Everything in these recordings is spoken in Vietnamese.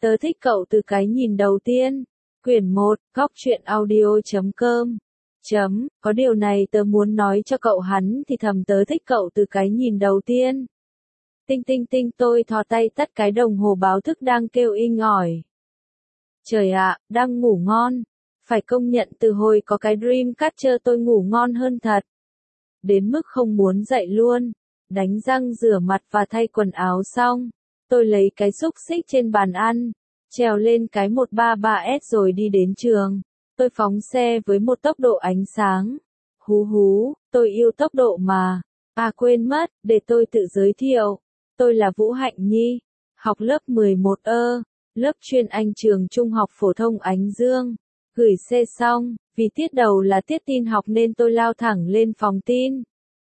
Tớ thích cậu từ cái nhìn đầu tiên. Quyển 1, góc truyện audio.com. Có điều này tớ muốn nói cho cậu hắn thì thầm tớ thích cậu từ cái nhìn đầu tiên. Tinh tinh tinh tôi thò tay tắt cái đồng hồ báo thức đang kêu inh ỏi. Trời ạ, đang ngủ ngon. Phải công nhận từ hồi có cái Dreamcatcher tôi ngủ ngon hơn thật. Đến mức không muốn dậy luôn. Đánh răng rửa mặt và thay quần áo xong. Tôi lấy cái xúc xích trên bàn ăn. Trèo lên cái 133S rồi đi đến trường. Tôi phóng xe với một tốc độ ánh sáng. Hú hú, tôi yêu tốc độ mà. À quên mất, để tôi tự giới thiệu. Tôi là Vũ Hạnh Nhi. Học lớp 11 lớp chuyên Anh trường Trung học phổ thông Ánh Dương. Gửi xe xong, vì tiết đầu là tiết tin học nên tôi lao thẳng lên phòng tin.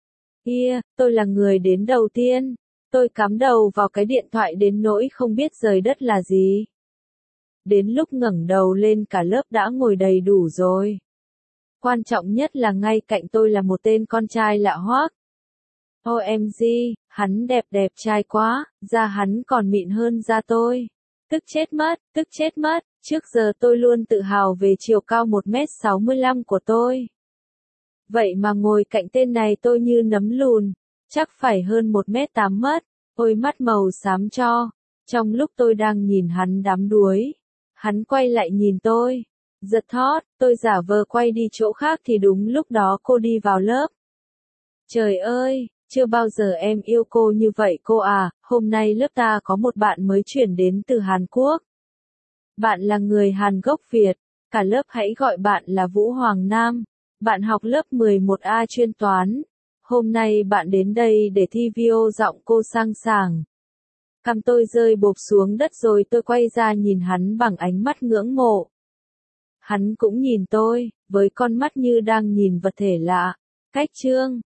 Tôi là người đến đầu tiên. Tôi cắm đầu vào cái điện thoại đến nỗi không biết rời đất là gì. Đến lúc ngẩng đầu lên cả lớp đã ngồi đầy đủ rồi. Quan trọng nhất là ngay cạnh tôi là một tên con trai lạ hoắc. OMG, hắn đẹp trai quá, da hắn còn mịn hơn da tôi. Tức chết mất, trước giờ tôi luôn tự hào về chiều cao 1m65 của tôi. Vậy mà ngồi cạnh tên này tôi như nấm lùn, chắc phải hơn 1m8 mất, ôi mắt màu xám cho. Trong lúc tôi đang nhìn hắn đắm đuối, hắn quay lại nhìn tôi. Giật thót, tôi giả vờ quay đi chỗ khác thì đúng lúc đó cô đi vào lớp. Trời ơi, chưa bao giờ em yêu cô như vậy cô à, hôm nay lớp ta có một bạn mới chuyển đến từ Hàn Quốc. Bạn là người Hàn gốc Việt, cả lớp hãy gọi bạn là Vũ Hoàng Nam. Bạn học lớp 11A chuyên toán. Hôm nay bạn đến đây để thi VO giọng cô sang sảng. Cằm tôi rơi bộp xuống đất rồi tôi quay ra nhìn hắn bằng ánh mắt ngưỡng mộ. Hắn cũng nhìn tôi, với con mắt như đang nhìn vật thể lạ. Cách chương